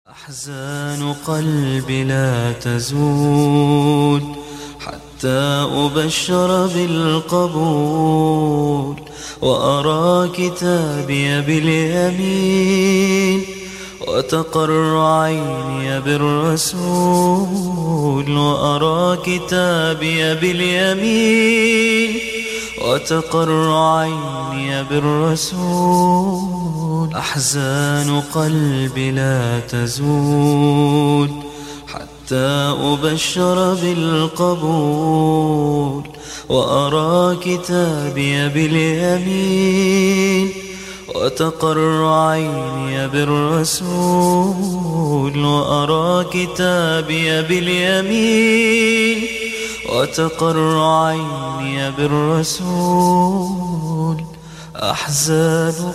أحزان قلبي لا تزول حتى أبشر بالقبول، وأرى كتابي باليمين وتقر عيني بالرسول، وأرى كتابي باليمين وتقر عيني بالرسول. أحزان قلبي لا تزول حتى أبشر بالقبول، وأرى كتابي باليمين وتقر عيني بالرسول، وأرى كتابي باليمين وتقر عيني بالرسول. أحزان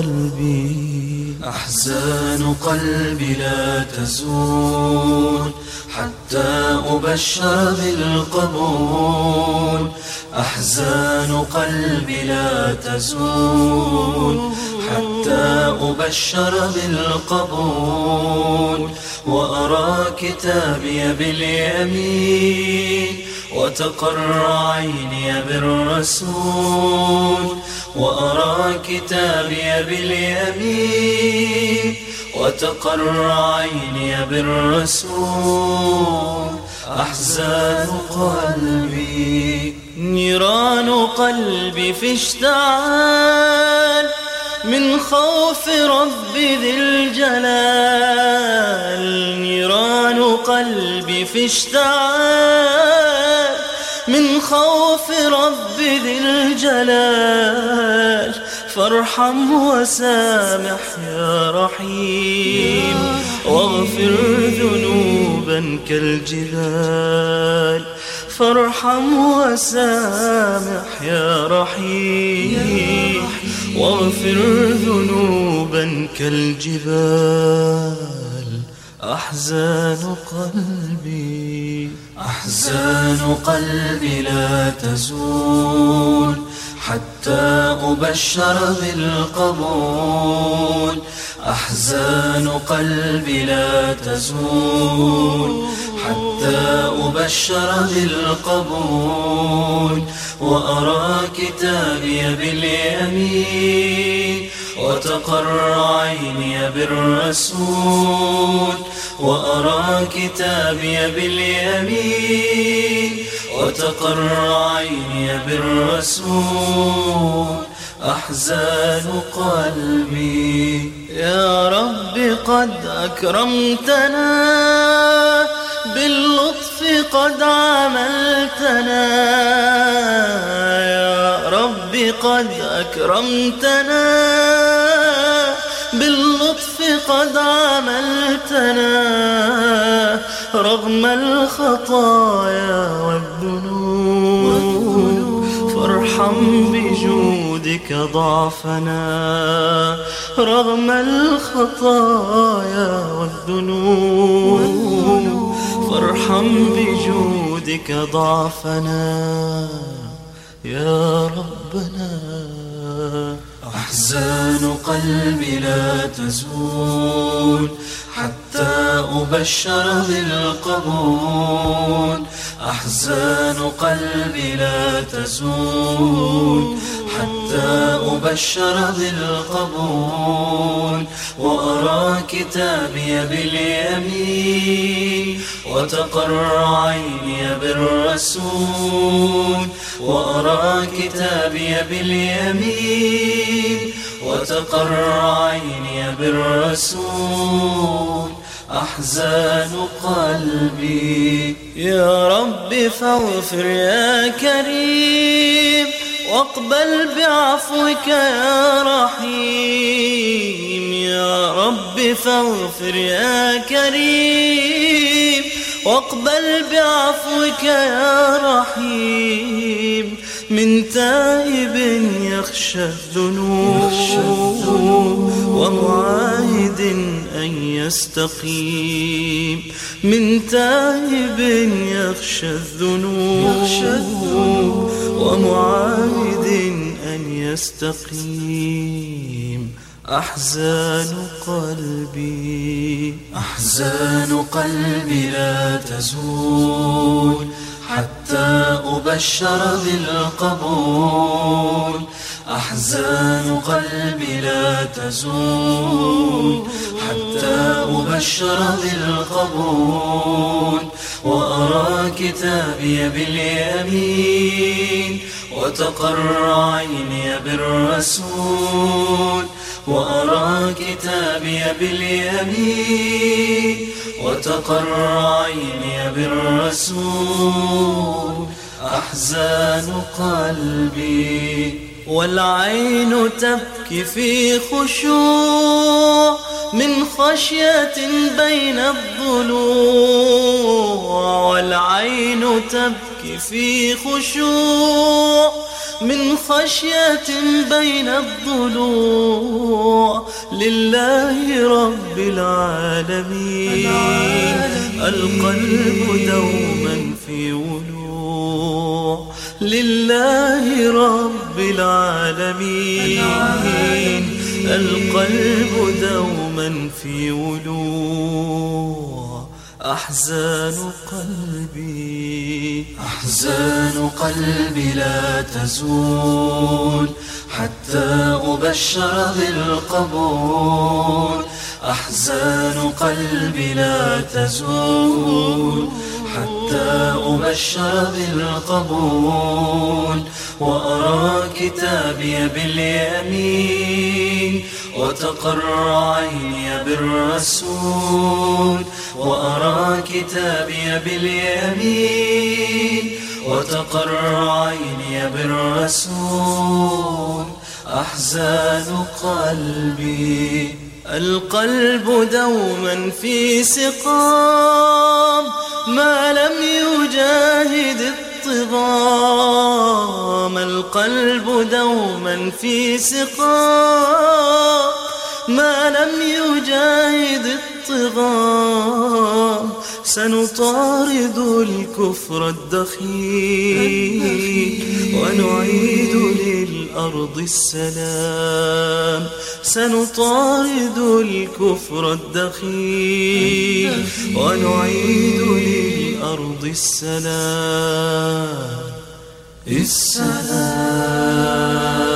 قلبي لا تزول حتى أبشر بالقبول، أحزان قلبي لا تزول حتى أبشر بالقبول، وأرى كتابي باليمين وتقر عيني بالرسول، وأرى كتابي باليمين وتقر عيني بالرسول. أحزان قلبي نيران قلبي في اشتعال من خوف ربي ذي الجلال، نيران قلبي في اشتعال من خوف ربي ذي الجلال، فارحم وسامح يا رحيم واغفر ذنوبا كالجبال، فارحم وسامح يا رحيم واغفر ذنوبا كالجبال. أحزان قلبي لا تزول حتى أبشر بالقبول، أحزان قلبي لا تزول حتى أبشر بالقبول، وأرى كتابي باليمين وتقر عيني بالرسول، وأرى كتابي باليمين وتقر عيني بالرسول. أحزان قلبي يا رب قد أكرمتنا باللطف قد عاملتنا، يا رب قد أكرمتنا باللطف قد عاملتنا، رغم الخطايا والذنوب فارحم بجودك ضعفنا، رغم الخطايا والذنوب فارحم بجودك ضعفنا يا ربنا. أحزان قلبي لا تزول حتى أبشر بالقبول، أحزان قلبي لا تزول حتى أبشر بالقبول، وأرى كتابي باليمين وتقر عيني بالرسول، وأرى كتابي باليمين وتقر عيني بالرسول. أحزان قلبي يا رب فاغفر يا كريم واقبل بعفوك يا رحيم، يا رب فاغفر يا كريم واقبل بعفوك يا رحيم، من تائب يخشى الذنوب ومعاهد أن يستقيم، من تائب يخشى الذنوب ومعاهد أن يستقيم. أحزان قلبي. أحزان قلبي لا تزول حتى أبشر بالقبول. أحزان قلبي لا تزول حتى أبشر بالقبول. وأرى كتابي باليمين وتقر عيني بالرسول. وأرى كتابي باليمين وتقر عيني بالرسول. أحزان قلبي. والعين تبكي في خشوع من خشية بين الضلوع. والعين تبكي في خشوع من خشية بين الضلوع. لله رب العالمين القلب دوما في ولوع. لله رب العالمين القلب دوما في ولوع. أحزان قلبي. أحزان قلبي لا تزول حتى أبشر بالقبول. أحزان قلبي لا تزول حتى أبشر بالقبول. وأرى كتابي باليمين وتقر عيني بالرسول. وأرى كتابي باليمين وتقر عيني بالرسول. أحزان قلبي. القلب دوما في سقام ما لم يجاهد الطغام. القلب دوما في سقام ما لم يجاهد الطغام. سنطارد الكفر الدخيل ونعيد للأرض السلام. سنطارد الكفر الدخيل ونعيد للأرض السلام. السلام.